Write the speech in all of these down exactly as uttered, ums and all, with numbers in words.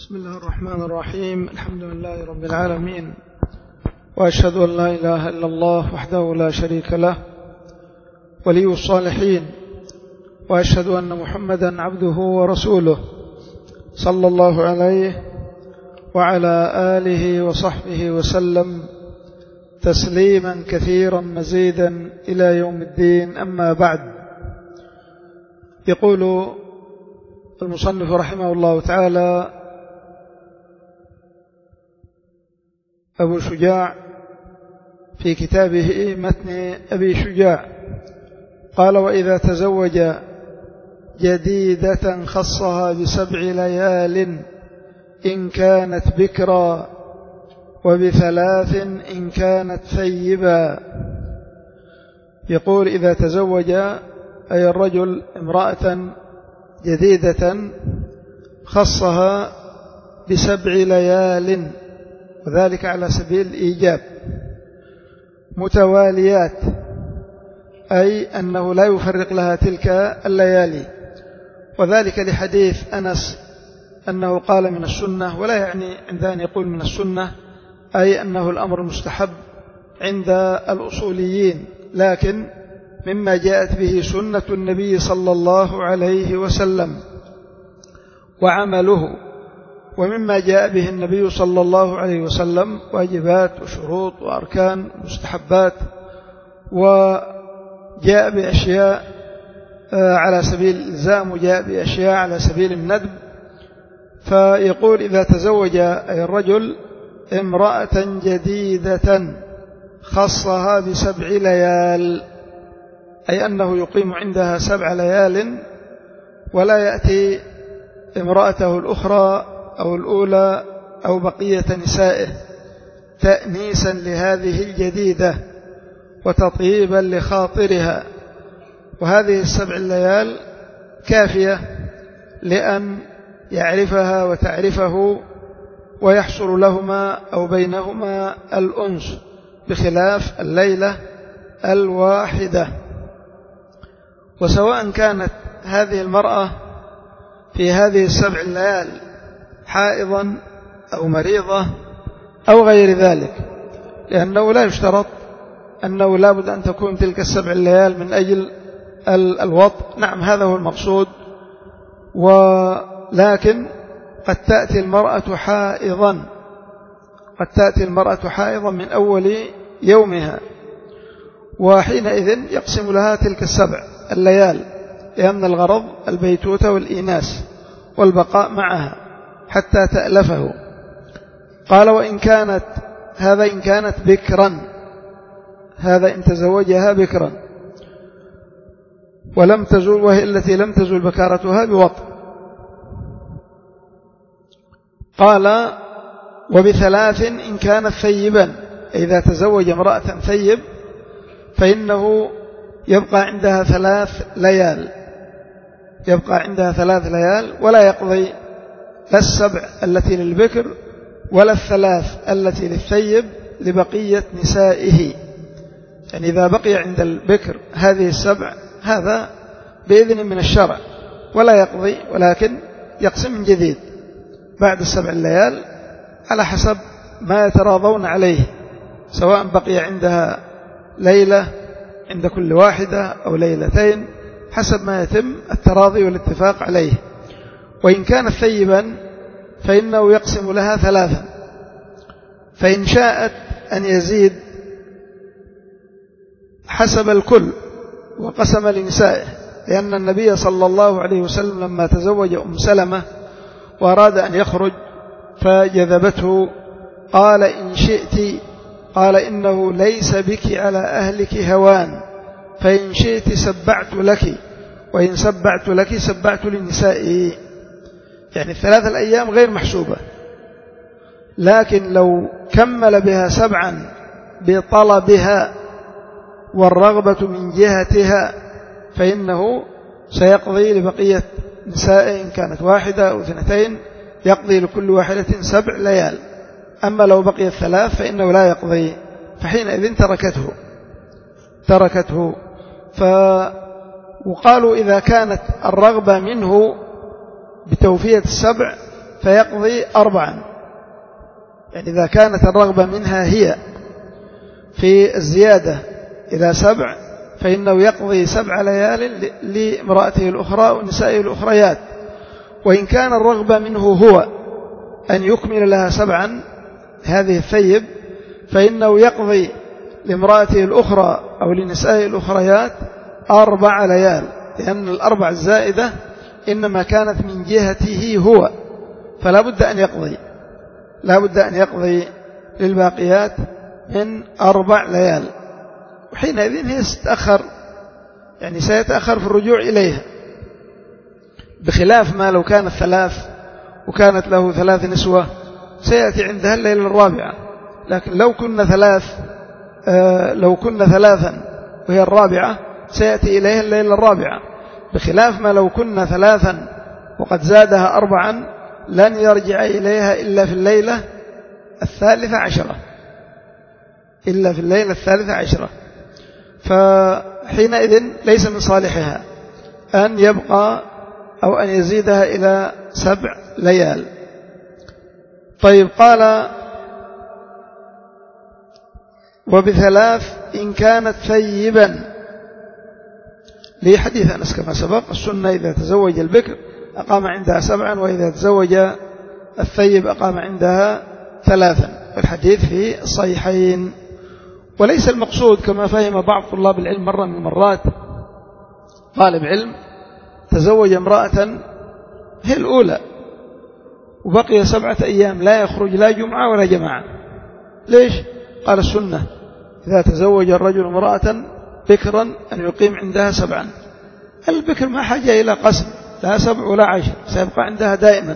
بسم الله الرحمن الرحيم. الحمد لله رب العالمين، وأشهد أن لا إله إلا الله وحده لا شريك له ولي الصالحين، وأشهد أن محمدا عبده ورسوله صلى الله عليه وعلى آله وصحبه وسلم تسليما كثيرا مزيدا إلى يوم الدين. أما بعد، يقول المصنف رحمه الله تعالى أبو شجاع في كتابه متن أبي شجاع قال: وإذا تزوج جديدة خصها بسبع ليال إن كانت بكرا، وبثلاث إن كانت ثيبا. يقول: إذا تزوج أي الرجل امرأة جديدة خصها بسبع ليال، وذلك على سبيل الإيجاب، متواليات، أي أنه لا يفرق لها تلك الليالي، وذلك لحديث أنس أنه قال من السنة، ولا يعني عند أن يقول من السنة أي أنه الأمر المستحب عند الأصوليين، لكن مما جاءت به سنة النبي صلى الله عليه وسلم وعمله، ومما جاء به النبي صلى الله عليه وسلم واجبات وشروط وأركان ومستحبات، وجاء بأشياء على سبيل الإلزام وجاء بأشياء على سبيل الندب. فيقول: إذا تزوج أي الرجل امرأة جديدة خصها بسبع ليال، أي أنه يقيم عندها سبع ليال ولا يأتي امرأته الأخرى أو الأولى أو بقية نسائه تأنيسا لهذه الجديدة وتطيبا لخاطرها. وهذه السبع الليال كافية لأن يعرفها وتعرفه ويحصل لهما أو بينهما الأنس، بخلاف الليلة الواحدة. وسواء كانت هذه المرأة في هذه السبع الليال حائضا أو مريضة أو غير ذلك، لأنه لا يشترط أنه لا بد أن تكون تلك السبع الليال من أجل الوطء. نعم، هذا هو المقصود، ولكن قد تأتي المرأة حائضا قد تأتي المرأة حائضا من أول يومها، وحينئذ يقسم لها تلك السبع الليال، لأن الغرض البيتوتة والإيناس والبقاء معها حتى تألفه. قال: وإن كانت هذا إن كانت بكرا، هذا إن تزوجها بكرا ولم تزول، وهي التي لم تزول بكارتها بوطء. قال: وبثلاث إن كانت ثيبا، إذا تزوج امرأة ثيب فإنه يبقى عندها ثلاث ليال يبقى عندها ثلاث ليال ولا يقضي لا السبع التي للبكر ولا الثلاث التي للثيب لبقية نسائه. يعني إذا بقي عند البكر هذه السبع هذا بإذن من الشرع ولا يقضي، ولكن يقسم من جديد بعد السبع الليال على حسب ما يتراضون عليه، سواء بقي عندها ليلة عند كل واحدة أو ليلتين، حسب ما يتم التراضي والاتفاق عليه. وإن كان ثيبا فإنه يقسم لها ثلاثا، فإن شاءت أن يزيد حسب الكل وقسم لنسائه، لأن النبي صلى الله عليه وسلم لما تزوج أم سلمة وأراد أن يخرج فجذبته قال: إن شئت، قال: إنه ليس بك على أهلك هوان، فإن شئت سبعت لك، وإن سبعت لك سبعت لنسائه. يعني الثلاث الأيام غير محسوبة، لكن لو كمل بها سبعا بطلبها والرغبة من جهتها فإنه سيقضي لبقية نسائه، إن كانت واحدة أو اثنتين يقضي لكل واحدة سبع ليال. أما لو بقي الثلاث فإنه لا يقضي، فحينئذ تركته تركته ف وقالوا: إذا كانت الرغبة منه بتوفية السبع فيقضي أربعا. يعني إذا كانت الرغبة منها هي في الزيادة إلى سبع فإنه يقضي سبع ليال لامرأته الأخرى ونسائه الأخريات. وإن كان الرغبة منه هو أن يكمل لها سبعا هذه الثيب فإنه يقضي لامرأته الأخرى أو لنسائه الأخريات أربع ليال، لأن الأربع الزائدة إنما كانت من جهته هو، فلا بد أن يقضي لا بد أن يقضي للباقيات من أربع ليال. وحينئذ هي ستتأخر، يعني سيتأخر في الرجوع إليها، بخلاف ما لو كانت ثلاث وكانت له ثلاث نسوة سيأتي عندها الليلة الرابعة. لكن لو كنا ثلاث آه لو كنا ثلاثا وهي الرابعة سيأتي إليها الليلة الرابعة، بخلاف ما لو كنا ثلاثا وقد زادها أربعا لن يرجع إليها إلا في الليلة الثالثة عشرة إلا في الليلة الثالثة عشرة فحينئذ ليس من صالحها أن يبقى أو أن يزيدها إلى سبع ليال. طيب، قال وبثلاث إن كانت ثيبا، لحديث أنس كما سبق. السنة إذا تزوج البكر أقام عندها سبعا، وإذا تزوج الثيب أقام عندها ثلاثا، والحديث في الصحيحين. وليس المقصود كما فهم بعض طلاب العلم مرة من المرات، طالب علم تزوج امرأة هي الأولى وبقي سبعة أيام لا يخرج لا جمعة ولا جماعة. ليش؟ قال السنة إذا تزوج الرجل امرأة بكرا أن يقيم عندها سبعا. البكر ما حاجة إلى قسم، لا سبع ولا عشر، سيبقى عندها دائما.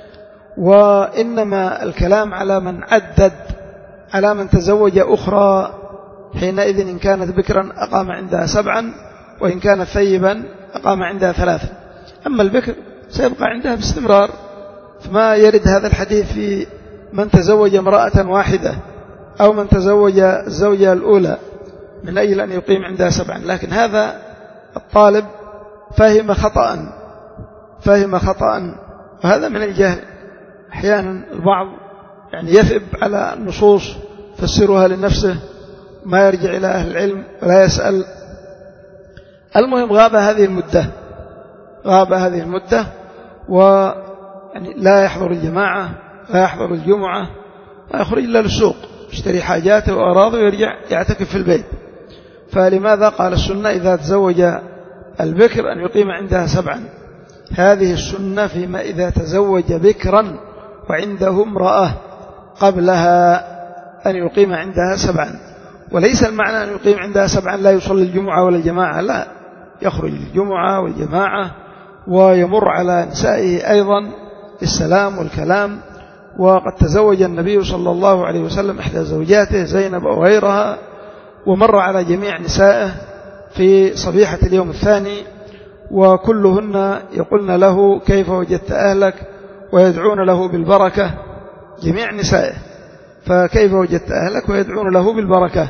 وإنما الكلام على من عدد، على من تزوج أخرى، حينئذ إن كانت بكرا أقام عندها سبعا، وإن كانت ثيبا أقام عندها ثلاثا. أما البكر سيبقى عندها باستمرار، فما يرد هذا الحديث في من تزوج امرأة واحدة أو من تزوج الزوجة الأولى من أجل أن يقيم عندها سبعا. لكن هذا الطالب فهم خطأ فهم خطأ وهذا من الجهل. أحيانا البعض يعني يثب على النصوص فسرها لنفسه، ما يرجع إلى أهل العلم ولا يسأل. المهم غاب هذه المدة غاب هذه المدة ويعني لا يحضر الجماعة، لا يحضر الجمعة، لا يخرج إلا للسوق يشتري حاجاته وأراضه ويرجع يعتكف في البيت. فلماذا قال السنة إذا تزوج البكر أن يقيم عندها سبعا؟ هذه السنة فيما إذا تزوج بكرا وعنده امرأة قبلها أن يقيم عندها سبعا، وليس المعنى أن يقيم عندها سبعا لا يصلي الجمعة ولا الجماعة، لا، يخرج الجمعة والجماعة ويمر على نسائه أيضا بالسلام والكلام. وقد تزوج النبي صلى الله عليه وسلم إحدى زوجاته زينب أو غيرها، ومر على جميع نسائه في صبيحة اليوم الثاني، وكلهن يقولن له كيف وجدت أهلك ويدعون له بالبركة، جميع نسائه، فكيف وجدت أهلك ويدعون له بالبركة.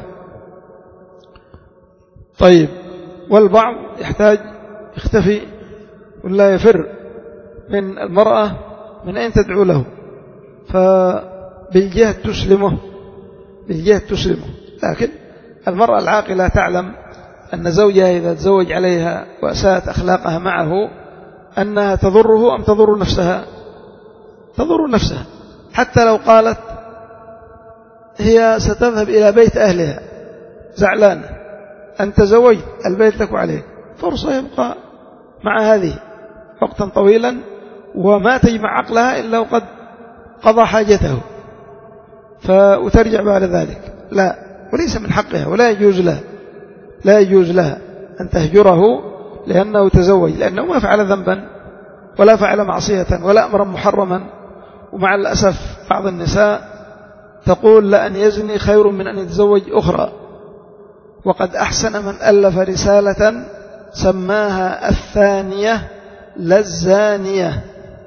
طيب، والبعض يحتاج يختفي ولا يفر من المرأة من أين تدعو له، فبالجهة تسلمه بالجهة تسلمه لكن المرأة العاقلة تعلم أن زوجها إذا تزوج عليها وأساءت أخلاقها معه أنها تضره أم تضر نفسها تضر نفسها. حتى لو قالت هي ستذهب إلى بيت أهلها زعلانة، أنت زوجت البيت لك وعليك، فرصة يبقى مع هذه وقتا طويلا وما تجمع عقلها إلا وقد قضى حاجته، وترجع بعد ذلك. لا، وليس من حقها ولا يجوز لها لا يجوز لها أن تهجره لأنه تزوج، لأنه ما فعل ذنبا ولا فعل معصية ولا أمرا محرما. ومع الأسف بعض النساء تقول لأن يزني خير من أن يتزوج أخرى، وقد أحسن من ألف رسالة سماها الثانية للزانية.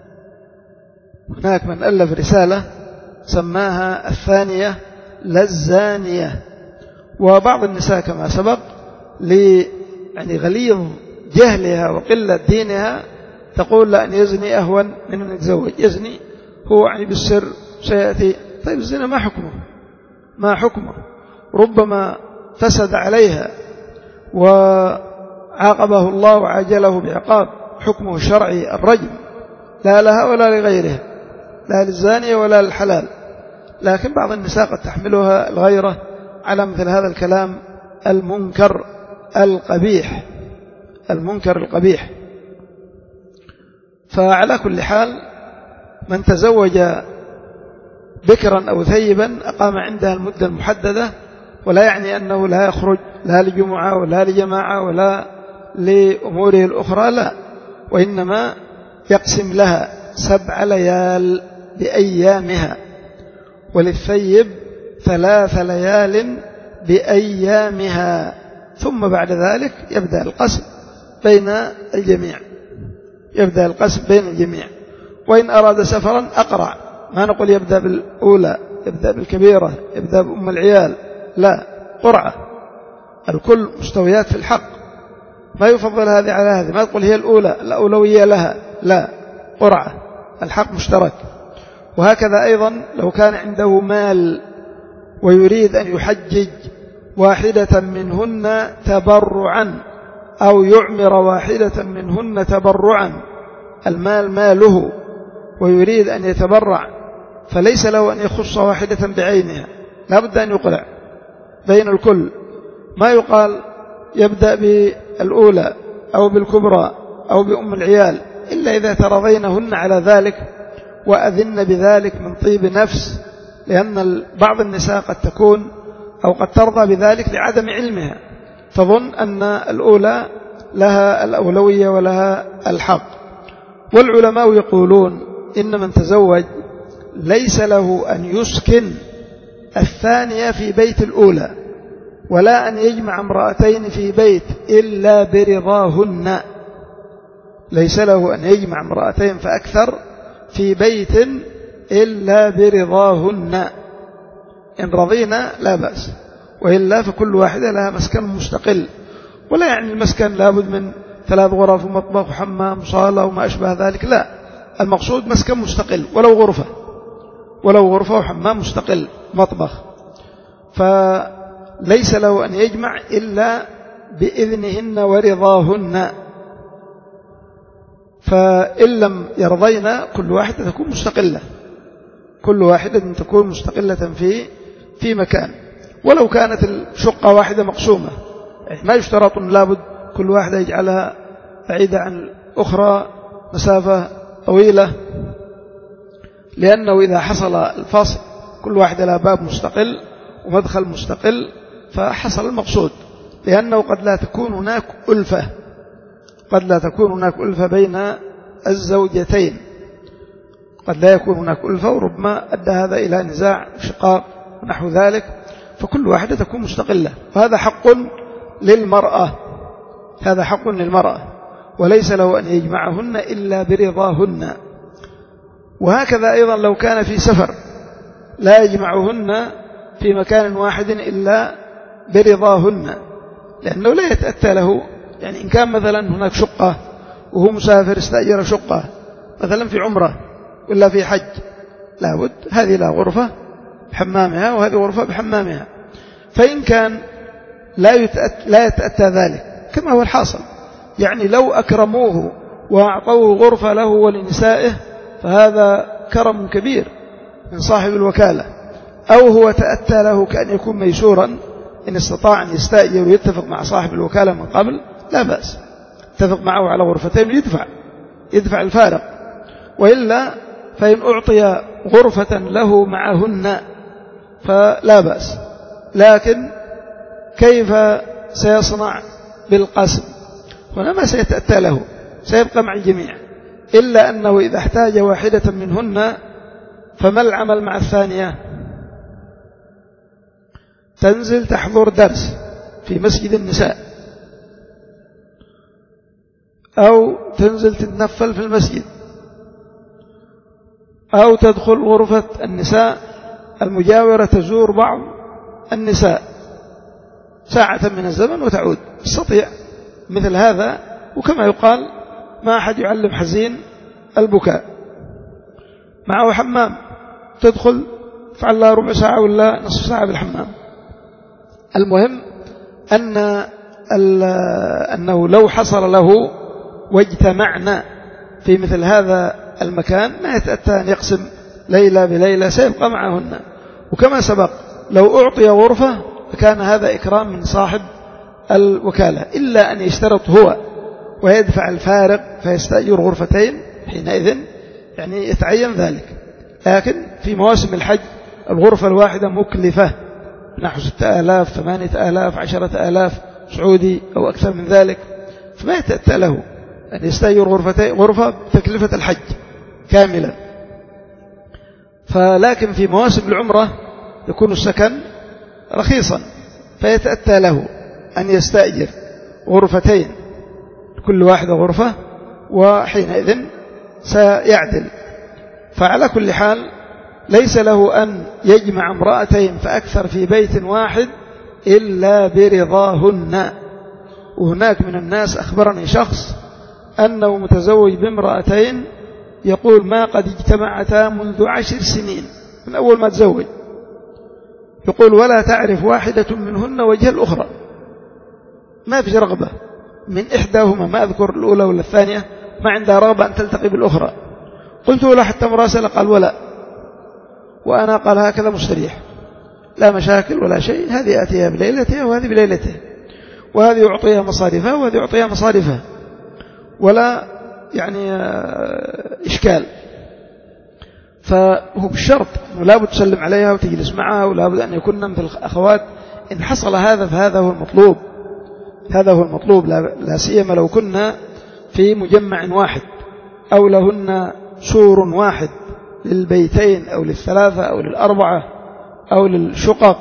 هناك من ألف رسالة سماها الثانية للزانية. وبعض النساء كما سبق لي يعني غليظ جهلها وقلة دينها تقول لأن يزني أهون من أن يتزوج. يزني هو يعني بالسر سيأتي. طيب الزنا ما حكمه؟ ما حكمه؟ ربما فسد عليها وعاقبه الله وعاجله بعقاب، حكمه الشرعي الرجم، لا لها ولا لغيرها، لا للزانية ولا للحلال. لكن بعض النساء قد تحملها الغيرة على مثل هذا الكلام المنكر القبيح، المنكر القبيح. فعلى كل حال من تزوج بكرا أو ثيبا أقام عندها المدة المحددة، ولا يعني أنه لا يخرج لا لجمعة ولا لجماعة ولا لأموره الأخرى، لا، وإنما يقسم لها سبع ليال بأيامها، وللثيب ثلاث ليال بأيامها، ثم بعد ذلك يبدأ القسم بين الجميع، يبدأ القسم بين الجميع. وإن أراد سفرا أقرع، ما نقول يبدأ بالأولى، يبدأ بالكبيرة، يبدأ بأم العيال، لا، قرعة، الكل مستويات في الحق، ما يفضل هذه على هذه، ما تقول هي الأولى الأولوية لها، لا، قرعة، الحق مشترك. وهكذا أيضا لو كان عنده مال ويريد أن يحجج واحدة منهن تبرعا أو يعمر واحدة منهن تبرعا، المال ماله ويريد أن يتبرع، فليس له أن يخص واحدة بعينها، لا بد أن يقلع بين الكل، ما يقال يبدأ بالأولى أو بالكبرى أو بأم العيال إلا إذا ترضينهن على ذلك وأذن بذلك من طيب نفس، لأن بعض النساء قد تكون أو قد ترضى بذلك لعدم علمها، تظن أن الأولى لها الأولوية ولها الحق. والعلماء يقولون إن من تزوج ليس له أن يسكن الثانية في بيت الأولى، ولا أن يجمع امرأتين في بيت إلا برضاهن، ليس له أن يجمع امرأتين فأكثر في بيت إلا برضاهن، إن رضينا لا بأس، وإلا فكل واحدة لها مسكن مستقل، ولا يعني المسكن لابد من ثلاث غرف ومطبخ وحمام وصالة وما أشبه ذلك، لا، المقصود مسكن مستقل ولو غرفة، ولو غرفة وحمام مستقل مطبخ، فليس له أن يجمع إلا بإذنهن ورضاهن. فإن لم يرضينا كل واحدة تكون مستقلة، كل واحدة تكون مستقلة في في مكان، ولو كانت الشقة واحدة مقسومة، يعني ما يشترط لابد كل واحدة يجعلها بعيدة عن الأخرى مسافة طويلة، لأنه إذا حصل الفصل كل واحدة لها باب مستقل ومدخل مستقل فحصل المقصود، لأنه قد لا تكون هناك ألفة، قد لا تكون هناك ألفة بين الزوجتين، قد لا يكون هناك ألفة، وربما أدى هذا إلى نزاع شقاق ونحو ذلك، فكل واحدة تكون مستقلة، وهذا حق للمرأة، هذا حق للمرأة، وليس له أن يجمعهن إلا برضاهن. وهكذا أيضا لو كان في سفر لا يجمعهن في مكان واحد إلا برضاهن، لأنه لا يتأتى له، يعني إن كان مثلا هناك شقة وهو مسافر استأجر شقة مثلا في عمرة ولا في حج، لابد هذه لا غرفة بحمامها وهذه غرفة بحمامها، فإن كان لا يتأتى, لا يتأتى ذلك كما هو الحاصل، يعني لو أكرموه وأعطوه غرفة له ولنسائه فهذا كرم كبير من صاحب الوكالة، أو هو تأتى له كأن يكون ميسورا، إن استطاع أن يستأجر ويتفق مع صاحب الوكالة من قبل لا بأس، اتفق معه على غرفتين ويدفع يدفع الفارق، وإلا فإن أعطي غرفة له معهن فلا بأس. لكن كيف سيصنع بالقسم؟ هنا ما سيتأتى له، سيبقى مع الجميع، إلا أنه إذا احتاج واحدة منهن فما العمل مع الثانية؟ تنزل تحضر درس في مسجد النساء، أو تنزل تتنفل في المسجد، أو تدخل غرفة النساء المجاورة تزور بعض النساء ساعة من الزمن وتعود، تستطيع مثل هذا. وكما يقال ما أحد يعلم حزين البكاء، معه حمام، تدخل تفعل لها ربع ساعة ولا نصف ساعة بالحمام. المهم أن أنه لو حصل له واجتمعنا في مثل هذا المكان ما يتأتى أن يقسم ليلة بليلة، سيبقى معهن. وكما سبق لو أعطي غرفة فكان هذا إكرام من صاحب الوكالة، إلا أن يشترط هو ويدفع الفارق فيستأجر غرفتين، حينئذ يعني يتعين ذلك. لكن في مواسم الحج الغرفة الواحدة مكلفة نحو ستة آلاف ثمانية آلاف عشرة آلاف سعودي أو أكثر من ذلك، فما يتأتى له أن يستأجر غرفتين غرفة بتكلفة الحج كاملا. فلكن في مواسم العمرة يكون السكن رخيصا، فيتأتى له أن يستأجر غرفتين كل واحدة غرفة، وحينئذ سيعدل. فعلى كل حال ليس له أن يجمع امرأتين فأكثر في بيت واحد إلا برضاهن. وهناك من الناس أخبرني شخص أنه متزوج بامرأتين يقول ما قد اجتمعتا منذ عشر سنين من أول ما تزوج، يقول ولا تعرف واحدة منهن وجه الأخرى، ما في رغبة من إحداهما، ما أذكر الأولى ولا الثانية، ما عندها رغبة أن تلتقي بالأخرى. قلت له حتى مراسلة؟ قال ولا. وأنا قال هكذا مستريح، لا مشاكل ولا شيء، هذه آتيها بليلتها وهذه بليلتها، وهذه يعطيها مصارفها وهذه يعطيها مصارفها، ولا يعني إشكال. فهو بالشرط أنه لابد تسلم عليها وتجلس معها، ولابد أن يكون من الأخوات. إن حصل هذا فهذا هو المطلوب، هذا هو المطلوب، لا سيما لو كنا في مجمع واحد أو لهن سور واحد للبيتين أو للثلاثة أو للأربعة أو للشقق،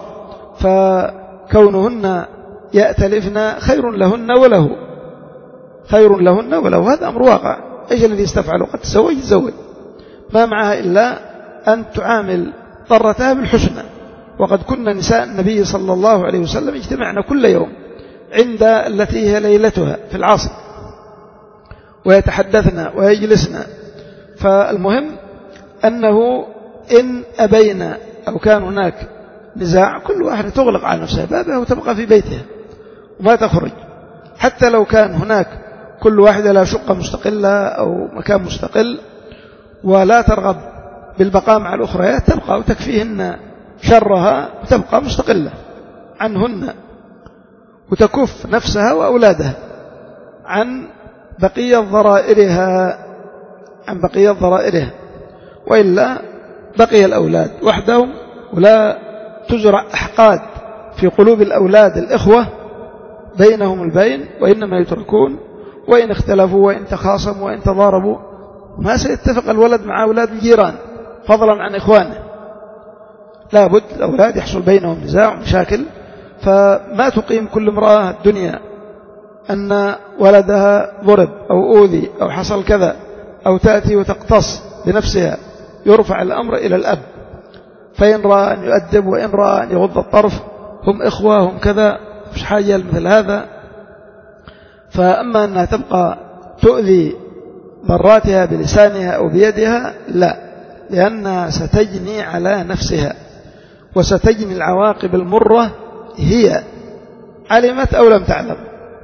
فكونهن يأتلفن خير لهن وله، خير لهن وله، هذا أمر واقع. إيش الذي يستفعله؟ قد تزوج تزوج ما معها إلا أن تعامل ضرتها بالحسنى. وقد كنا نساء النبي صلى الله عليه وسلم اجتمعنا كل يوم عند التي هي ليلتها في العصر ويتحدثن ويجلسن. فالمهم أنه إن أبينا أو كان هناك نزاع كل واحدة تغلق على نفسها بابها وتبقى في بيتها وما تخرج، حتى لو كان هناك كل واحدة لا شقة مستقلة أو مكان مستقل ولا ترغب بالبقاء مع الأخريات، تبقى وتكفيهن شرها وتبقى مستقلة عنهن، وتكف نفسها وأولادها عن بقية ضرائرها عن بقية ضرائرها وإلا بقي الأولاد وحدهم، ولا تزرع أحقاد في قلوب الأولاد الإخوة بينهم البين، وإنما يتركون وإن اختلفوا وإن تخاصموا وإن تضاربوا ما سيتفق الولد مع أولاد الجيران فضلا عن إخوانه. لا بد الأولاد يحصل بينهم نزاع ومشاكل، فما تقيم كل امرأة الدنيا أن ولدها ضرب أو أوذي أو حصل كذا، أو تأتي وتقتص بنفسها. يرفع الأمر إلى الأب، فإن رأى أن يؤدب وإن رأى أن يغض الطرف، هم إخوة هم كذا، مش حاجة مثل هذا. فأما أنها تبقى تؤذي ضراتها بلسانها أو بيدها لا، لأنها ستجني على نفسها وستجني العواقب المرة، هي علمت أو لم تعلم،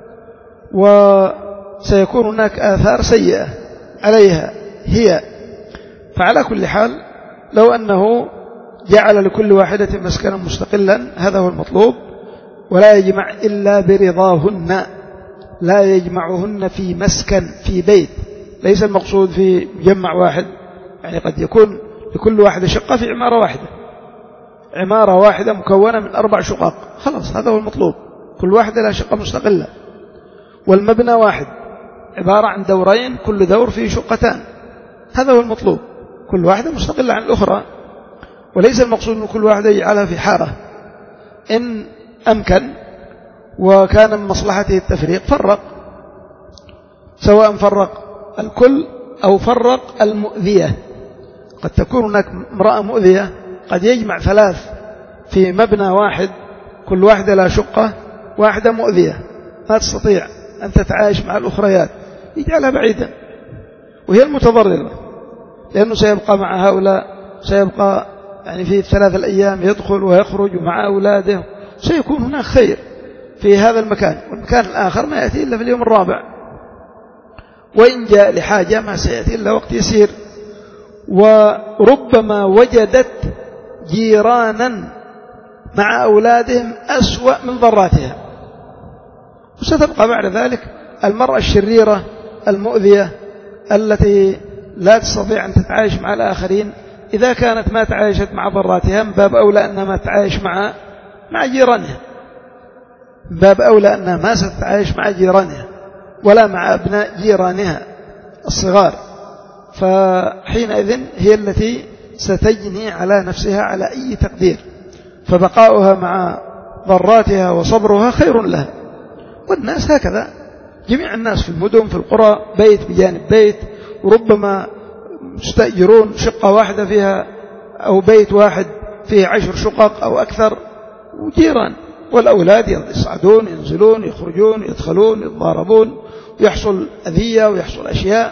وسيكون هناك آثار سيئة عليها هي. فعلى كل حال لو أنه جعل لكل واحدة مسكنا مستقلا هذا هو المطلوب، ولا يجمع إلا برضاهن، لا يجمعهن في مسكن في بيت، ليس المقصود في مجمع واحد، يعني قد يكون لكل واحدة شقة في عمارة واحدة، عمارة واحدة مكونة من أربع شقق، خلاص هذا هو المطلوب، كل واحدة لها شقة مستقلة. والمبنى واحد عبارة عن دورين كل دور فيه شقتان، هذا هو المطلوب، كل واحدة مستقلة عن الأخرى، وليس المقصود أن كل واحدة يجعلها في حارة. إن أمكن وكان من مصلحته التفريق فرق، سواء فرق الكل أو فرق المؤذية. قد تكون هناك امرأة مؤذية قد يجمع ثلاث في مبنى واحد، كل واحدة لا شقة، واحدة مؤذية ما تستطيع أن تتعايش مع الأخريات، يجعلها بعيدا وهي المتضررة. لأنه سيبقى مع هؤلاء، سيبقى يعني في الثلاث الأيام يدخل ويخرج مع أولاده، سيكون هناك خير في هذا المكان، والمكان الآخر ما يأتي إلا في اليوم الرابع، وإن جاء لحاجة ما سيأتي إلا وقت يسير. وربما وجدت جيرانا مع أولادهم أسوأ من ضراتها، وستبقى بعد ذلك المرأة الشريرة المؤذية التي لا تستطيع أن تتعايش مع الآخرين. إذا كانت ما تعايشت مع ضراتها من باب أولى أنها ما تتعايش مع مع جيرانها، من باب أولى أنها ما ستتعايش مع جيرانها ولا مع أبناء جيرانها الصغار، فحينئذ هي التي ستجني على نفسها على أي تقدير، فبقاؤها مع ضراتها وصبرها خير لها. والناس هكذا، جميع الناس في المدن في القرى بيت بجانب بيت، وربما مستأجرون شقة واحدة فيها أو بيت واحد فيه عشر شقق أو أكثر وجيران، والأولاد يصعدون ينزلون يخرجون يدخلون يتضاربون ويحصل أذية ويحصل أشياء.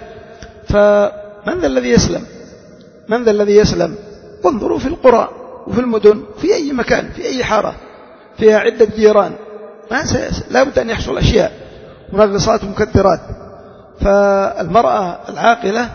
فمن ذا الذي يسلم؟ من ذا الذي يسلم؟ وانظروا في القرى وفي المدن في أي مكان في أي حارة فيها عدة جيران ما لا بد أن يحصل أشياء منغصات ومكدرات. فالمرأة العاقلة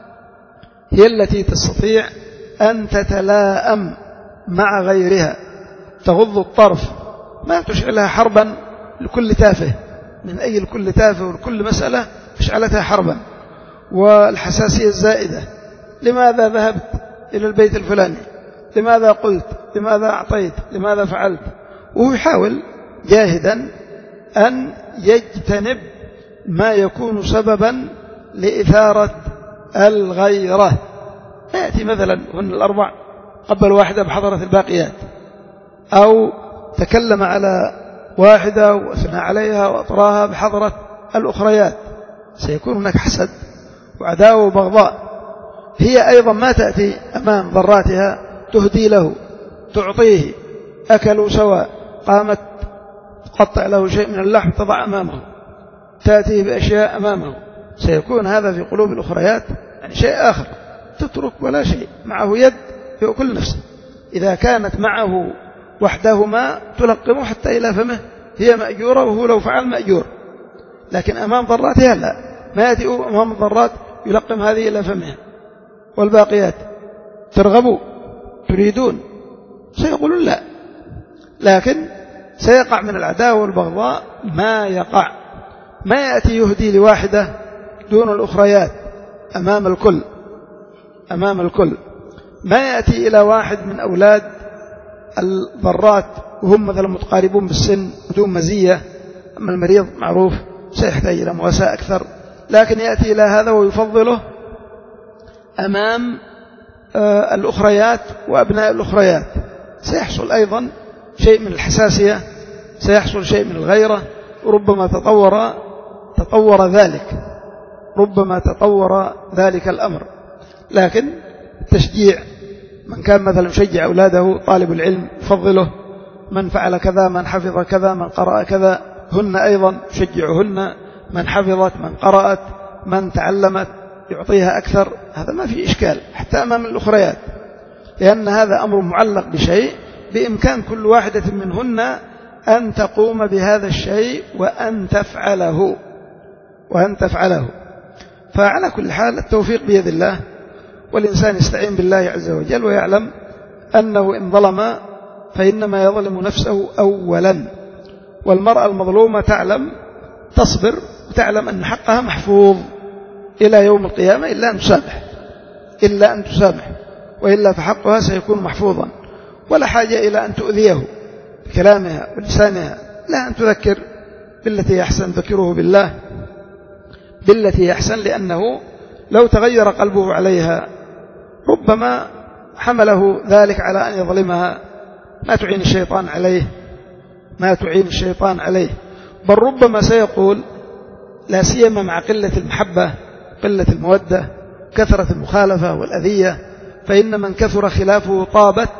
هي التي تستطيع أن تتلاءم مع غيرها، تغض الطرف، ما تشعلها حربا لكل تافه، من أي لكل تافه ولكل مسألة اشعلتها حربا. والحساسية الزائدة، لماذا ذهبت إلى البيت الفلاني؟ لماذا قلت؟ لماذا أعطيت؟ لماذا فعلت؟ وهو يحاول جاهدا أن يجتنب ما يكون سببا لإثارة الغيرة. يأتي مثلا هن الأربع قبل واحدة بحضرة الباقيات، أو تكلم على واحدة وأثنى عليها وأطراها بحضرة الأخريات، سيكون هناك حسد وعداوة وبغضاء. هي أيضا ما تأتي أمام ضراتها تهدي له تعطيه، أكلوا سواء، قامت تقطع له شيء من اللحم تضع أمامه، تأتيه بأشياء أمامه، سيكون هذا في قلوب الأخريات يعني شيء آخر، تترك ولا شيء، معه يد يأكل نفسه. إذا كانت معه وحدهما تلقمه حتى إلى فمه، هي مأجورة وهو لو فعل مأجور، لكن أمام ضراتها لا، ما يأتي أمام الضرات يلقم هذه إلى فمها. والباقيات ترغبوا تريدون، سيقولون لا، لكن سيقع من العداوة والبغضاء ما يقع. ما يأتي يهدي لواحدة دون الأخريات أمام الكل، أمام الكل. ما يأتي إلى واحد من أولاد الضرات وهم مثلا متقاربون بالسن بدون مزية، أما المريض معروف سيحتاج إلى مواساة أكثر، لكن يأتي إلى هذا ويفضله أمام الأخريات وأبناء الأخريات، سيحصل أيضا شيء من الحساسية، سيحصل شيء من الغيرة، وربما تطور تطور ذلك ربما تطور ذلك الأمر. لكن تشجيع، من كان مثلا يشجع أولاده طالب العلم يفضله، من فعل كذا، من حفظ كذا، من قرأ كذا، هن أيضا يشجعهن، من حفظت، من قرأت، من تعلمت يعطيها أكثر، هذا ما في إشكال حتى أمام الأخريات، لأن هذا أمر معلق بشيء بإمكان كل واحدة منهن أن تقوم بهذا الشيء وأن تفعله وأن تفعله. فعلى كل حال التوفيق بيد الله، والإنسان يستعين بالله عز وجل ويعلم أنه إن ظلم فإنما يظلم نفسه أولا. والمرأة المظلومة تعلم تصبر وتعلم أن حقها محفوظ إلى يوم القيامة إلا أن تسامح إلا أن تسامح وإلا فحقها سيكون محفوظا، ولا حاجة إلى أن تؤذيه بكلامها ولسانها، لا، أن تذكر بالتي يحسن، ذكره بالله بالتي يحسن، لأنه لو تغير قلبه عليها ربما حمله ذلك على أن يظلمها. ما تعين الشيطان عليه ما تعين الشيطان عليه بل ربما سيقول، لا سيما مع قلة المحبة، قلة المودة، كثرة المخالفة والأذية، فإن من كثر خلافه طابت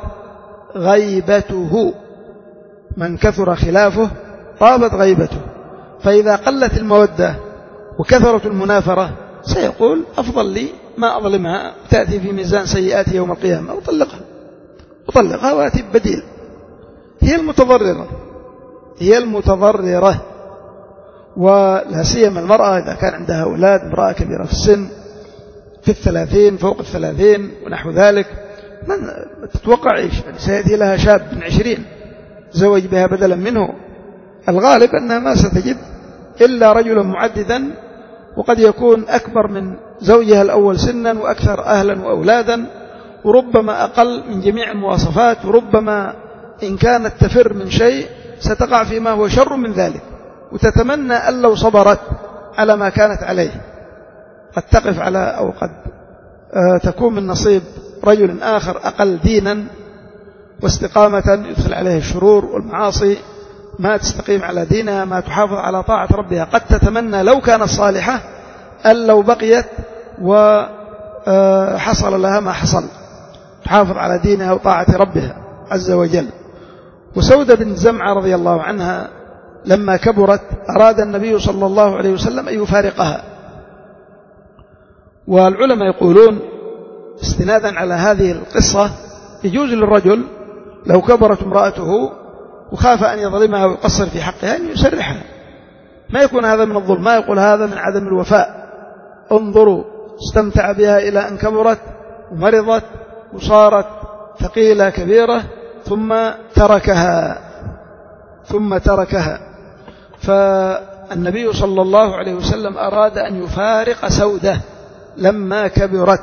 غيبته من كثر خلافه طابت غيبته. فإذا قلت المودة وكثرت المنافرة سيقول أفضل لي ما أظلمها تأتي في ميزان سيئات يوم القيامة وطلقها وطلقها وأتي ببديل. هي المتضررة هي المتضررة ولا سيما المرأة إذا كان عندها أولاد، امرأة كبيرة في السن في الثلاثين فوق الثلاثين ونحو ذلك، من تتوقع إيش؟ سيأتي لها شاب من عشرين زوج بها بدلا منه. الغالب أنها ما ستجد إلا رجلا معددا، وقد يكون أكبر من زوجها الأول سنا وأكثر أهلا وأولادا، وربما أقل من جميع المواصفات، وربما إن كانت تفر من شيء ستقع فيما هو شر من ذلك، وتتمنى أن لو صبرت على ما كانت عليه قد تقف على أو قد تكون من نصيب رجل آخر أقل دينا واستقامة يدخل عليه الشرور والمعاصي، ما تستقيم على دينها، ما تحافظ على طاعة ربها. قد تتمنى لو كانت صالحة أن لو بقيت وحصل لها ما حصل، تحافظ على دينها وطاعة ربها عز وجل. وسودة بن زمعة رضي الله عنها لما كبرت أراد النبي صلى الله عليه وسلم أن يفارقها، والعلماء يقولون استنادا على هذه القصة يجوز للرجل لو كبرت امرأته وخاف أن يظلمها ويقصر في حقها أن يسرحها، ما يكون هذا من الظلم، ما يقول هذا من عدم الوفاء. انظروا استمتع بها إلى أن كبرت ومرضت وصارت ثقيلة كبيرة ثم تركها ثم تركها فالنبي صلى الله عليه وسلم أراد أن يفارق سودة لما كبرت،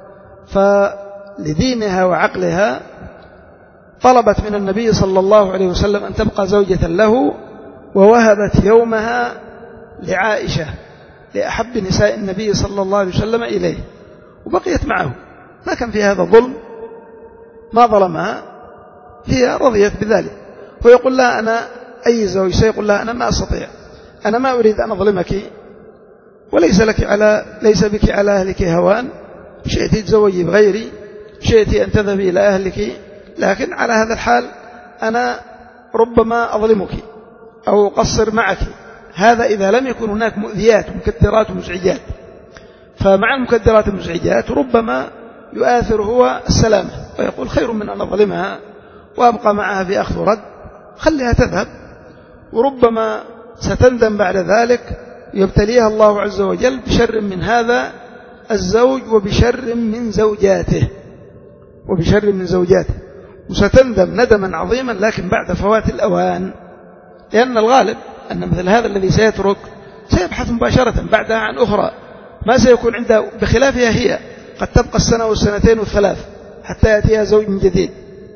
فلدينها وعقلها طلبت من النبي صلى الله عليه وسلم أن تبقى زوجة له، ووهبت يومها لعائشة لأحب نساء النبي صلى الله عليه وسلم إليه، وبقيت معه، ما كان في هذا ظلم، ما ظلمها، هي رضيت بذلك. ويقول لها أنا أي زوج سيقول لها أنا ما أستطيع، أنا ما أريد أن أظلمك، وليس لك على ليس بك على أهلك هوان، شئت تزوجي بغيري، شئت أن تذهبي إلى أهلك، لكن على هذا الحال أنا ربما أظلمك أو أقصر معك، هذا إذا لم يكن هناك مؤذيات ومكدرات ومزعجات. فمع المكدرات والمزعجات ربما يؤثر هو السلامة ويقول خير من أن أظلمها وأبقى معها في أخذ ورد، خليها تذهب، وربما ستندم بعد ذلك، يبتليها الله عز وجل بشر من هذا الزوج وبشر من زوجاته وبشر من زوجاته وستندم ندما عظيما، لكن بعد فوات الأوان، لأن الغالب أن مثل هذا الذي سيترك سيبحث مباشرة بعدها عن أخرى، ما سيكون عنده، بخلافها هي قد تبقى السنة والسنتين والثلاث حتى يأتيها زوج جديد،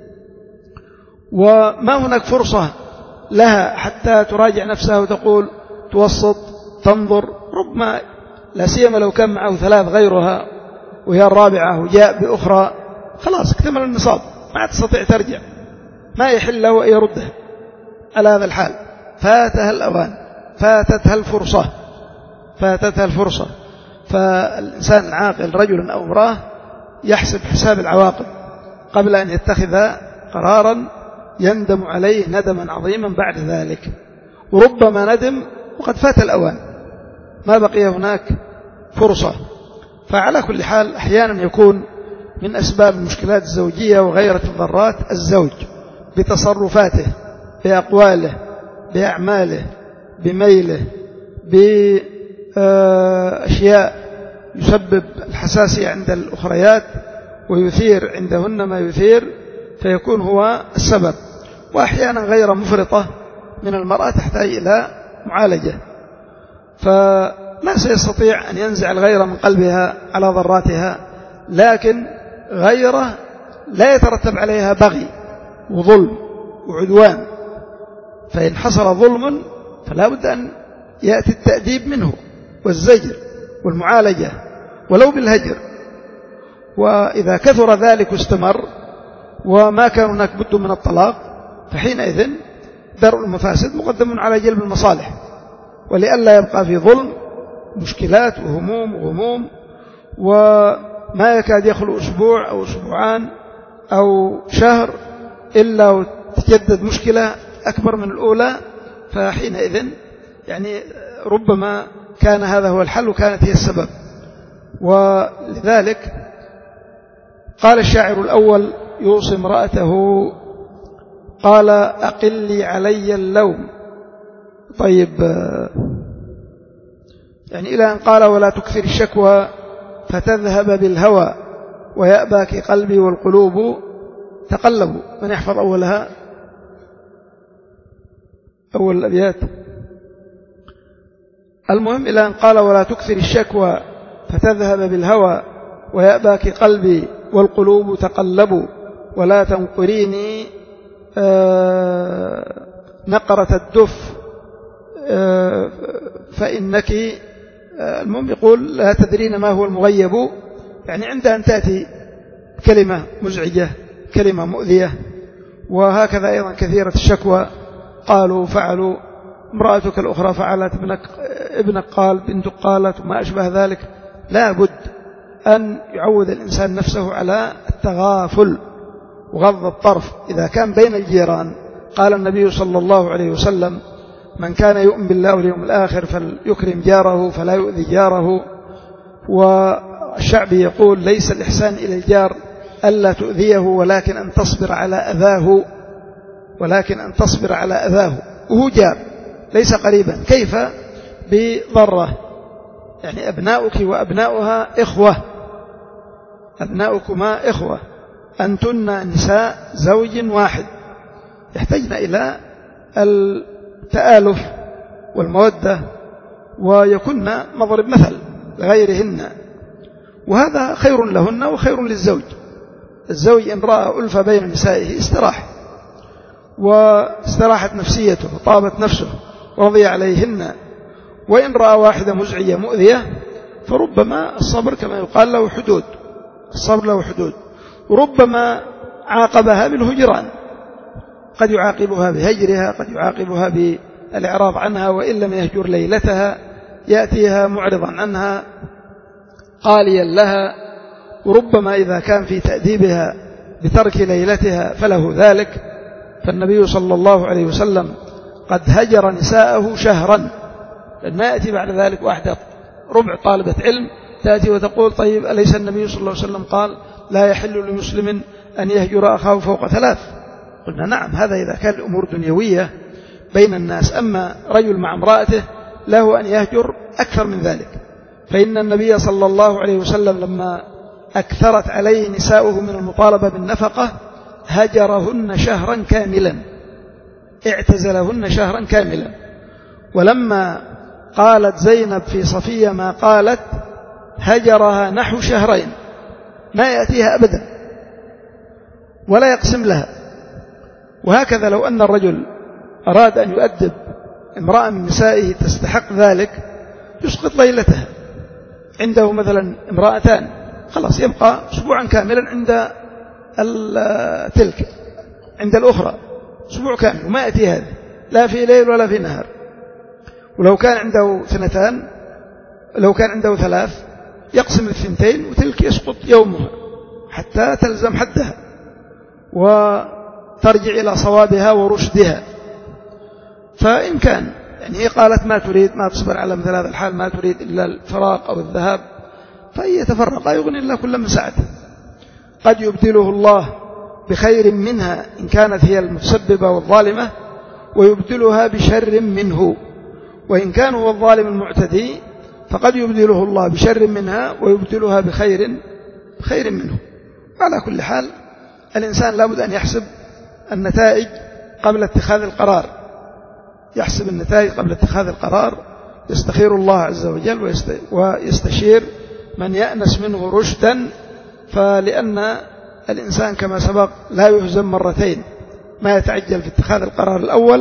وما هناك فرصة لها حتى تراجع نفسها وتقول توسط تنظر، ربما لا سيما لو كان معه ثلاث غيرها وهي الرابعة وجاء بأخرى، خلاص اكتمل النصاب، ما تستطيع ترجع، ما يحل له أن يردها. على هذا الحال فاتها الأوان، فاتتها الفرصة فاتتها الفرصة فالإنسان العاقل رجل أو امرأة يحسب حساب العواقب قبل أن يتخذ قرارا يندم عليه ندما عظيما بعد ذلك، وربما ندم وقد فات الأوان، ما بقي هناك فرصة. فعلى كل حال أحيانا يكون من أسباب المشكلات الزوجية وغيرة الضرات الزوج بتصرفاته، بأقواله، بأعماله، بميله، بأشياء يسبب الحساسية عند الأخريات ويثير عندهن ما يثير، فيكون هو السبب. وأحيانا غير مفرطة من المرأة تحتاج إلى معالجة، فما سيستطيع أن ينزع الغيرة من قلبها على ضراتها، لكن غيرة لا يترتب عليها بغي وظلم وعدوان، فإن حصل ظلم فلا بد أن يأتي التأديب منه والزجر والمعالجة ولو بالهجر. وإذا كثر ذلك واستمر وما كان هناك بد من الطلاق، فحينئذ درء المفاسد مقدم على جلب المصالح، ولئلا يبقى في ظلم مشكلات وهموم وغموم، وما يكاد يخلو أسبوع أو أسبوعان أو شهر إلا وتجدد مشكلة أكبر من الأولى، فحينئذ يعني ربما كان هذا هو الحل وكانت هي السبب. ولذلك قال الشاعر الأول يوصي امرأته قال أقلي علي اللوم. طيب يعني إلى أن قال ولا تكثر الشكوى فتذهب بالهوى ويأباك قلبي والقلوب تقلبوا. من يحفظ أولها أول الأبيات؟ المهم إلى أن قال ولا تكثر الشكوى فتذهب بالهوى ويأباك قلبي والقلوب تقلبوا ولا تنقريني نقرة الدف فإنك المهم يقول لا تدرين ما هو المغيب، يعني عند أن تأتي كلمة مزعجة كلمة مؤذية. وهكذا أيضا كثيرة الشكوى قالوا فعلوا امرأتك الأخرى فعلت ابنك, ابنك قال بنتك قالت وما أشبه ذلك. لا بد أن يعود الإنسان نفسه على التغافل وغض الطرف إذا كان بين الجيران. قال النبي صلى الله عليه وسلم من كان يؤمن بالله واليوم الآخر فليكرم جاره فلا يؤذي جاره. والشعبي يقول ليس الإحسان إلى الجار ألا تؤذيه ولكن أن تصبر على أذاه، ولكن أن تصبر على أذاه، وهو جار ليس قريبا. كيف بضرة؟ يعني أبناؤك وأبناؤها إخوة، أبناؤكما إخوة، أنتن نساء زوج واحد يحتاجن إلى التآلف والمودة ويكن مضرب مثل لغيرهن، وهذا خير لهن وخير للزوج. الزوج إن رأى ألفة بين نسائه استراح واستراحت نفسيته وطابت نفسه ورضي عليهن. وإن رأى واحدة مزعجة مؤذية فربما الصبر كما يقال له حدود، الصبر له حدود. وربما عاقبها بالهجران، قد يعاقبها بهجرها، قد يعاقبها بالإعراض عنها، وإن لم يهجر ليلتها يأتيها معرضا عنها قاليا لها. وربما إذا كان في تأديبها بترك ليلتها فله ذلك. فالنبي صلى الله عليه وسلم قد هجر نساءه شهرا، لأن يأتي بعد ذلك واحدة ربع طالبة علم تأتي وتقول طيب أليس النبي صلى الله عليه وسلم قال لا يحل لمسلم أن يهجر أخاه فوق ثلاث؟ قلنا نعم، هذا إذا كان الأمور دنيوية بين الناس. أما رجل مع امرأته له أن يهجر أكثر من ذلك. فإن النبي صلى الله عليه وسلم لما أكثرت عليه نساؤه من المطالبة بالنفقة هجرهن شهرا كاملا، اعتزلهن شهرا كاملا. ولما قالت زينب في صفية ما قالت هجرها نحو شهرين، ما يأتيها أبدا ولا يقسم لها. وهكذا لو أن الرجل أراد أن يؤدب امرأة من نسائه تستحق ذلك يسقط ليلتها. عنده مثلا امرأتان خلاص يبقى أسبوعا كاملا عند تلك عند الأخرى أسبوع كامل وما يأتي هذا لا في ليل ولا في نهار. ولو كان عنده اثنتان لو كان عنده ثلاث يقسم الثنتين وتلك يسقط يومها حتى تلزم حدها وترجع إلى صوابها ورشدها. فإن كان يعني هي قالت ما تريد ما تصبر على مثل هذا الحال، ما تريد إلا الفراق أو الذهاب، فهي يتفرق لا يغني الله كل من سعته. قد يبدله الله بخير منها إن كانت هي المتسببة والظالمة، ويبدلها بشر منه. وإن كان هو الظالم المعتدي فقد يبدله الله بشر منها ويبدلها بخير خير منه. على كل حال الإنسان لابد أن يحسب النتائج قبل اتخاذ القرار، يحسب النتائج قبل اتخاذ القرار، يستخير الله عز وجل ويستشير من يأنس منه رشدا. فلأن الإنسان كما سبق لا يهزم مرتين، ما يتعجل في اتخاذ القرار الأول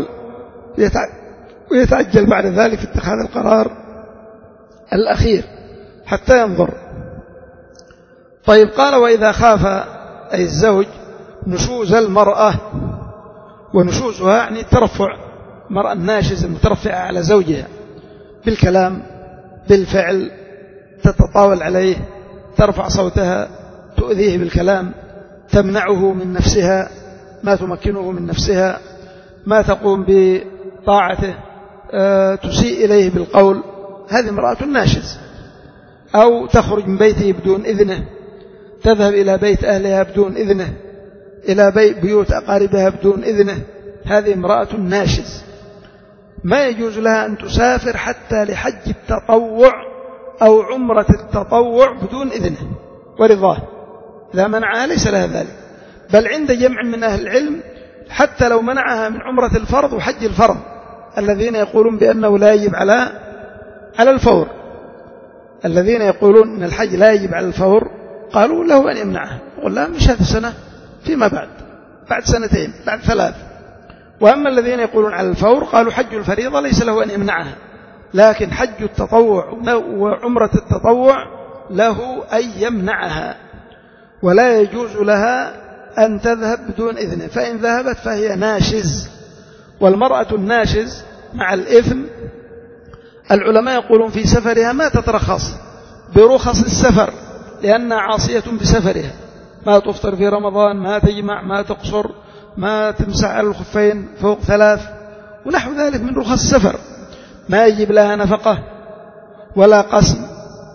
ويتعجل بعد ذلك في اتخاذ القرار الأخير حتى ينظر. طيب قال وإذا خاف أي الزوج نشوز المرأة، ونشوزها يعني الترفع، المرأة الناشز المترفعة على زوجها بالكلام بالفعل، تتطاول عليه، ترفع صوتها، تؤذيه بالكلام، تمنعه من نفسها، ما تمكنه من نفسها، ما تقوم بطاعته، أه تسيء إليه بالقول. هذه امرأة ناشز أو تخرج من بيته بدون إذنه، تذهب إلى بيت أهلها بدون إذنه، إلى بيت بيوت أقاربها بدون إذنه، هذه امرأة ناشز، ما يجوز لها أن تسافر حتى لحج التطوع أو عمرة التطوع بدون إذنه ورضاه، إذا منعها ليس لها ذلك. بل عند جمع من أهل العلم حتى لو منعها من عمرة الفرض وحج الفرض الذين يقولون بأنه لا يجب على على الفور، الذين يقولون أن الحج لا يجب على الفور قالوا له أن يمنعها، يقول لا مش هذه السنة، فيما بعد، بعد سنتين، بعد ثلاث. وأما الذين يقولون على الفور قالوا حج الفريضة ليس له أن يمنعها، لكن حج التطوع وعمرة التطوع له أن يمنعها، ولا يجوز لها أن تذهب بدون إذنه، فإن ذهبت فهي ناشز. والمرأة الناشز مع الإثم العلماء يقولون في سفرها ما تترخص برخص السفر لأنها عاصية بسفرها، ما تفطر في رمضان، ما تجمع، ما تقصر، ما تمسح على الخفين فوق ثلاث ونحو ذلك من رخص السفر، ما يجب لها نفقة ولا قسم،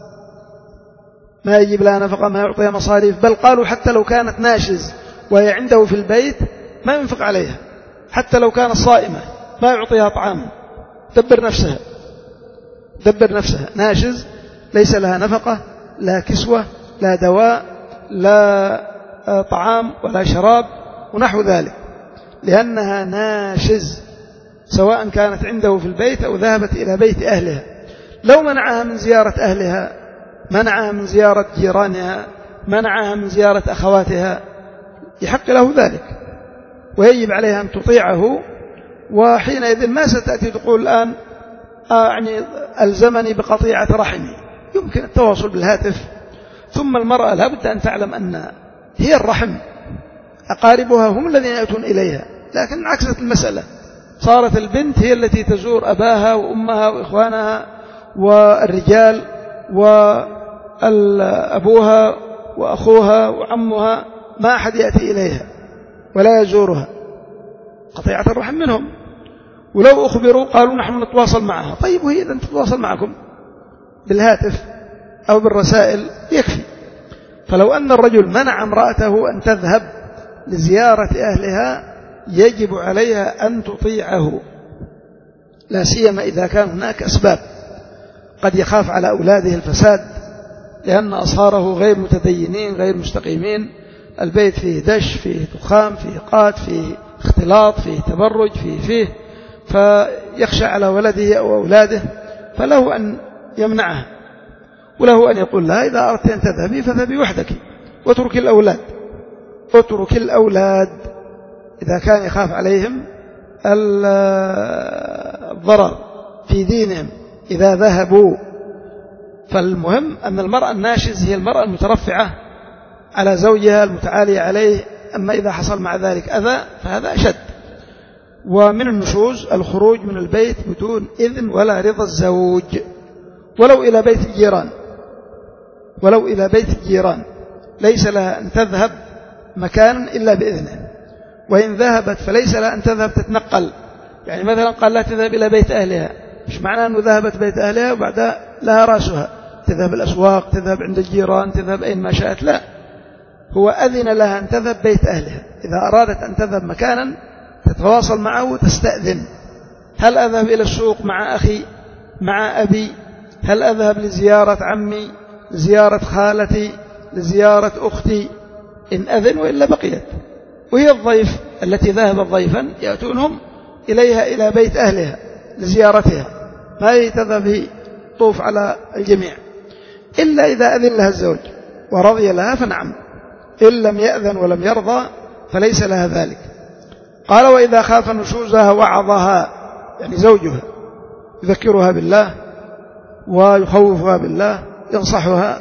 ما يجب لها نفقة، ما يعطيها مصاريف. بل قالوا حتى لو كانت ناشز وهي عنده في البيت ما ينفق عليها، حتى لو كانت صائمة ما يعطيها طعام، دبر نفسها دبر نفسها ناشز، ليس لها نفقة، لا كسوة، لا دواء، لا طعام ولا شراب ونحو ذلك، لأنها ناشز سواء كانت عنده في البيت أو ذهبت إلى بيت أهلها. لو منعها من زيارة أهلها، منعها من زيارة جيرانها، منعها من زيارة أخواتها، يحق له ذلك ويجب عليها أن تطيعه. وحينئذ ما ستأتي تقول الآن آه يعني ألزمني بقطيعة رحمي، يمكن التواصل بالهاتف. ثم المرأة لا بد أن تعلم أن هي الرحم، أقاربها هم الذين يأتون إليها، لكن عكست المسألة، صارت البنت هي التي تزور أباها وأمها وإخوانها والرجال وأبوها وأخوها وعمها، ما أحد يأتي إليها ولا يزورها، قطيعة الرحم منهم. ولو أخبروا قالوا نحن نتواصل معها، طيب وهي إذا تتواصل معكم بالهاتف أو بالرسائل يكفي. فلو أن الرجل منع امرأته أن تذهب لزيارة أهلها يجب عليها أن تطيعه، لا سيما إذا كان هناك أسباب، قد يخاف على أولاده الفساد لأن أصهاره غير متدينين غير مستقيمين، البيت فيه دش، فيه دخان، فيه قات، فيه اختلاط، فيه تبرج، فيه فيه فيخشى على ولده أو أولاده، فله أن يمنعها، وله أن يقول لها إذا أردت أن تذهبي فذهبي وحدك واترك الأولاد اترك الأولاد إذا كان يخاف عليهم الضرر في دينهم إذا ذهبوا. فالمهم أن المرأة الناشز هي المرأة المترفعة على زوجها المتعالية عليه، أما إذا حصل مع ذلك أذى فهذا أشد. ومن النشوز الخروج من البيت بدون إذن ولا رضا الزوج، ولو إلى بيت الجيران ولو إلى بيت الجيران ليس لها أن تذهب مكانا إلا بإذنه، وإن ذهبت فليس لها أن تذهب تتنقل، يعني مثلا قال لا تذهب إلى بيت أهلها، مش معناه أنه ذهبت بيت أهلها وبعدها لها رأسها تذهب الأسواق، تذهب عند الجيران، تذهب أين ما شاءت، لا، هو أذن لها أن تذهب بيت أهلها. إذا أرادت أن تذهب مكانا تتواصل معه وتستأذن، هل أذهب إلى السوق مع أخي مع أبي، هل أذهب لزيارة عمي، لزيارة خالتي، لزيارة أختي، إن أذن وإلا بقيت. وهي الضيف التي ذهبت ضيفا يأتونهم إليها إلى بيت أهلها لزيارتها، ما تذهب طوف على الجميع، إلا إذا أذن لها الزوج ورضي لها فنعم، إن لم يأذن ولم يرضى فليس لها ذلك. قال وإذا خاف نشوزها وعظها، يعني زوجها يذكرها بالله ويخوفها بالله ينصحها.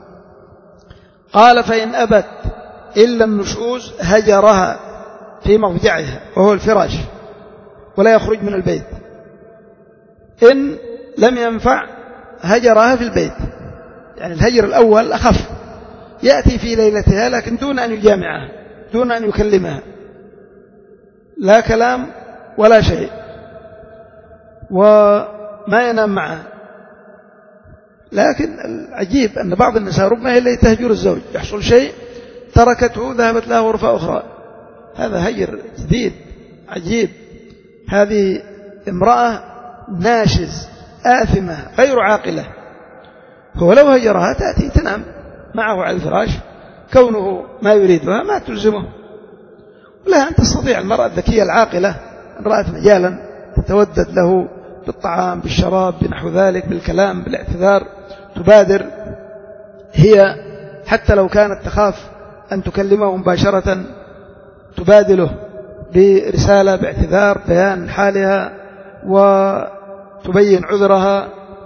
قال فإن أبت إلا النشوز هجرها في مضجعها وهو الفراش ولا يخرج من البيت، إن لم ينفع هجرها في البيت، يعني الهجر الأول أخف، يأتي في ليلتها لكن دون أن يجامعها، دون أن يكلمها، لا كلام ولا شيء، وما ينام معها، لكن العجيب أن بعض النساء ربما هي اللي تهجر الزوج، يحصل شيء تركته ذهبت لها غرفة أخرى. هذا هجر جديد عجيب. هذه امرأة ناشز آثمة غير عاقلة، هو لو هجرها تأتي تنام معه على الفراش، كونه ما يريدها ما تلزمه. لا، أن تستطيع المرأة الذكية العاقلة أن رأت مجالا تتودد له بالطعام بالشراب بنحو ذلك، بالكلام بالاعتذار، تبادر هي حتى لو كانت تخاف أن تكلمه مباشرة، تبادله برسالة باعتذار بيان حالها وتبين عذرها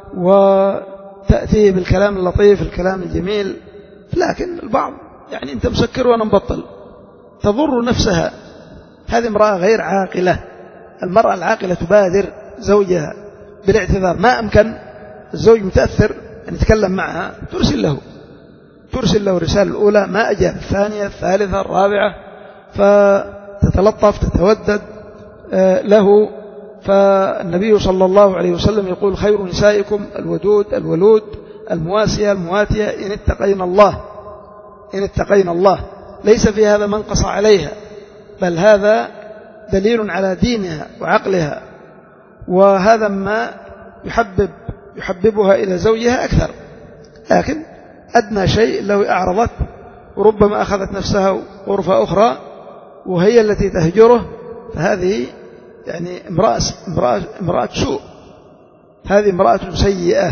وتأتي بالكلام اللطيف الكلام الجميل. لكن البعض يعني أنت مسكر وأنا مبطل، تضر نفسها. هذه امرأة غير عاقلة. المرأة العاقلة تبادر زوجها بالاعتذار، ما أمكن الزوج متأثر أن يتكلم معها ترسل له ترسل له الرسالة الأولى ما أجاب، الثانية الثالثة الرابعة، فتتلطف تتودد له. فالنبي صلى الله عليه وسلم يقول خير نسائكم الودود الولود المواسية المواتية إن اتقين الله إن اتقين الله. ليس في هذا منقص عليها، بل هذا دليل على دينها وعقلها، وهذا ما يحبب يحببها إلى زوجها أكثر. لكن أدنى شيء لو أعرضت وربما أخذت نفسها غرفة أخرى وهي التي تهجره، فهذه يعني امرأة, امرأة, امرأة سوء، هذه امرأة سيئة.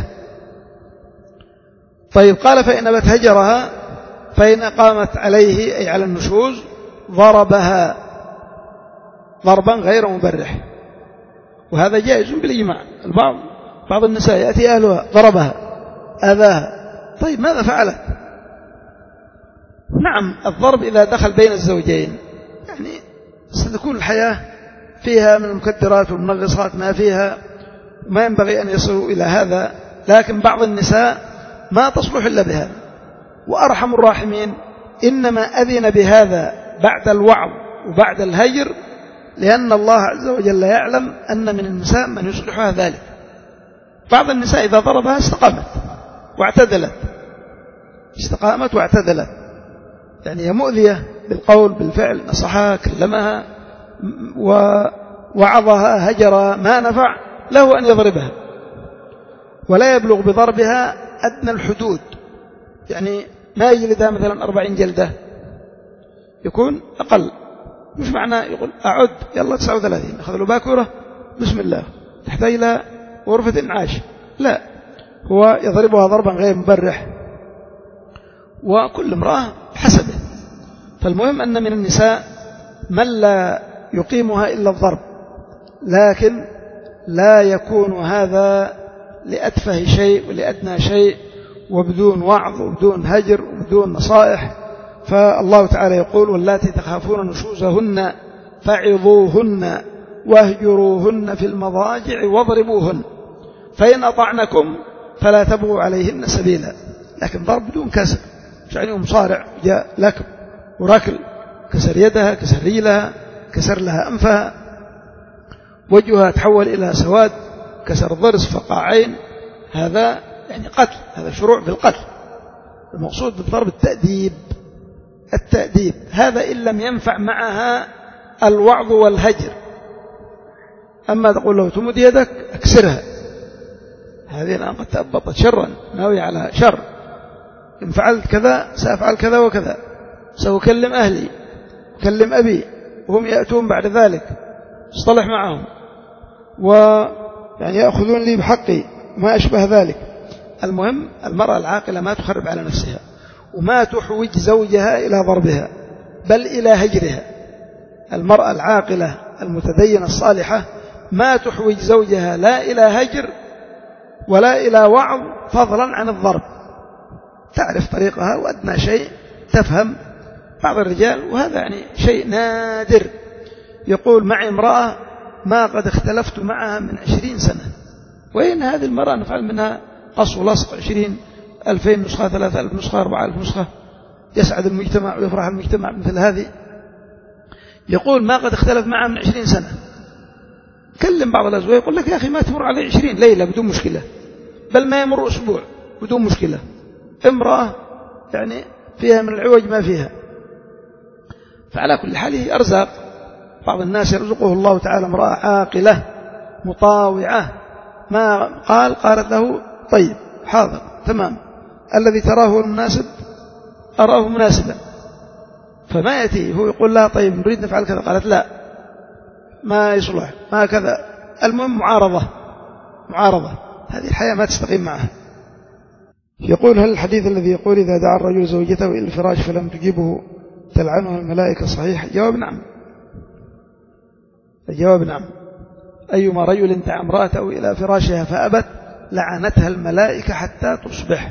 طيب قال فإن أبت هجرها فإن أقامت عليه أي على النشوز ضربها ضربا غير مبرح، وهذا جائز بالإجماع. البعض بعض النساء يأتي أهلها ضربها أذاها، طيب ماذا فعلت؟ نعم الضرب إذا دخل بين الزوجين يعني ستكون الحياة فيها من المكدرات والمنغصات ما فيها، ما ينبغي أن يصلوا إلى هذا. لكن بعض النساء ما تصلح إلا بهذا، وأرحم الراحمين إنما أذن بهذا بعد الوعظ وبعد الهجر، لأن الله عز وجل يعلم أن من النساء من يصلحها ذلك. بعض النساء إذا ضربها استقامت واعتدلت استقامت واعتدلت يعني هي مؤذية بالقول بالفعل، نصحها كلمها ووعظها هجرها ما نفع له أن يضربها، ولا يبلغ بضربها أدنى الحدود، يعني ما يجلدها مثلا أربعين جلدة، يكون أقل. مش معنى يقول أعد يلا تسعة وثلاثين أخذ له باكورة بسم الله تحتاج إلى غرفة إنعاش، لا، هو يضربها ضربا غير مبرح، وكل امرأة حسبه. فالمهم أن من النساء من لا يقيمها إلا الضرب، لكن لا يكون هذا لأتفه شيء ولأدنى شيء وبدون وعظ وبدون هجر وبدون نصائح. فالله تعالى يقول واللاتي تخافون نشوزهن فعظوهن واهجروهن في المضاجع واضربوهن فإن أطعنكم فلا تبغوا عليهن سبيلا. لكن ضرب بدون كسر، مش يعني مصارع جاء لكم وركل كسر يدها كسر رجلها كسر لها أنفها وجهها تحول إلى سواد كسر ضرس فقاعين، هذا يعني قتل، هذا شروع بالقتل. المقصود بالضرب التأديب التأديب هذا إن لم ينفع معها الوعظ والهجر. أما تقول له تمد يدك أكسرها، هذه الآن قد تأبطت شرا ناوي على شر، إن فعلت كذا سأفعل كذا وكذا، سأكلم أهلي أكلم أبي وهم يأتون بعد ذلك اصطلح معهم ويعني يأخذون لي بحقي ما أشبه ذلك. المهم المرأة العاقلة ما تخرب على نفسها وما تحوج زوجها إلى ضربها بل إلى هجرها. المرأة العاقلة المتدينة الصالحة ما تحوج زوجها لا إلى هجر ولا إلى وعظ فضلا عن الضرب، تعرف طريقها وأدنى شيء تفهم. بعض الرجال وهذا يعني شيء نادر يقول معي امرأة ما قد اختلفت معها من عشرين سنة، وإن هذه المرأة نفعل منها قص ولصق عشرين ألفين نسخة ثلاثة ألف نسخة أربعة ألف نسخة، يسعد المجتمع ويفرح المجتمع مثل هذه. يقول ما قد اختلف معها من عشرين سنة. كلم بعض الأزواج يقول لك يا أخي ما تمر علي عشرين ليلة بدون مشكلة، بل ما يمر أسبوع بدون مشكلة. امرأة يعني فيها من العوج ما فيها. فعلى كل حال هي أرزاق. بعض الناس يرزقه الله تعالى امرأة عاقلة مطاوعة، ما قال قالت له طيب حاضر تمام، الذي تراه المناسب أراه مناسبا، فما يأتي هو يقول لا طيب نريد نفعل كذا، قالت لا ما يصلح ما كذا. المهم معارضة معارضة، هذه الحياة ما تستقيم معها. يقول هل الحديث الذي يقول إذا دعا الرجل زوجته إلى الفراش فلم تجيبه تلعنه الملائكة صحيح؟ الجواب نعم. الجواب نعم. أيما رجل دعا امرأته إلى فراشها فأبت لعنتها الملائكة حتى تصبح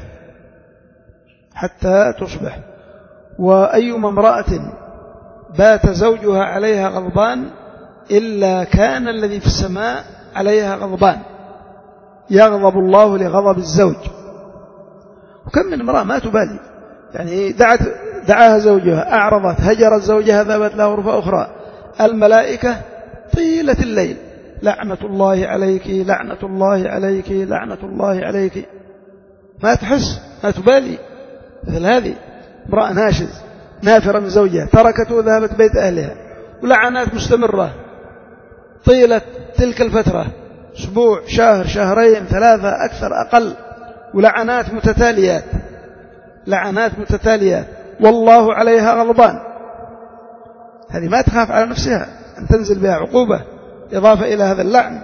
حتى تصبح. وأيما امرأة بات زوجها عليها غضبان إلا كان الذي في السماء عليها غضبان، يغضب الله لغضب الزوج. وكم من امرأة ما تبالي، يعني دعت دعاها زوجها أعرضت هجرت زوجها ذهبت له غرفة أخرى، الملائكة طيلة الليل لعنة الله عليك لعنة الله عليك لعنة الله عليك، ما تحس ما تبالي. مثل هذه امرأة ناشز نافرة من زوجها تركته ذهبت بيت أهلها، ولعنات مستمرة طيلة تلك الفترة، أسبوع شهر شهرين ثلاثة أكثر أقل، ولعنات متتاليات لعنات متتاليات والله عليها غضبان. هذه ما تخاف على نفسها أن تنزل بها عقوبة إضافة إلى هذا اللعن.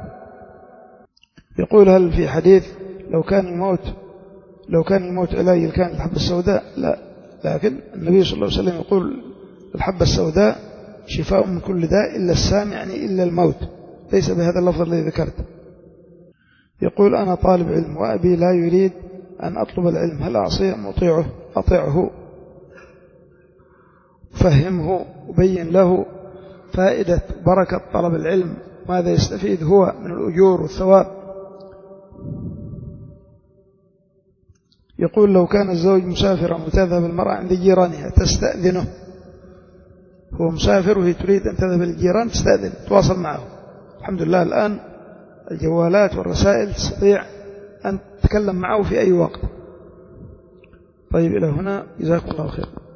يقول هل في حديث لو كان الموت لو كان الموت قليل كانت الحبة السوداء؟ لا، لكن النبي صلى الله عليه وسلم يقول الحبة السوداء شفاء من كل داء إلا السام، يعني إلا الموت، ليس بهذا اللفظ الذي ذكرته. يقول أنا طالب علم وأبي لا يريد أن أطلب العلم، هل أعصيه أم أطيعه؟ أطيعه، فهمه وبين له فائدة بركة طلب العلم ماذا يستفيد هو من الأجور والثواب. يقول لو كان الزوج مسافرا وتذهب المرأة عند جيرانها تستأذنه، هو مسافر وهي تريد أن تذهب للجيران تستأذن تواصل معه. الحمد لله الآن الجوالات والرسائل تستطيع أن تتكلم معه في أي وقت. طيب إلى هنا جزاكم الله خير.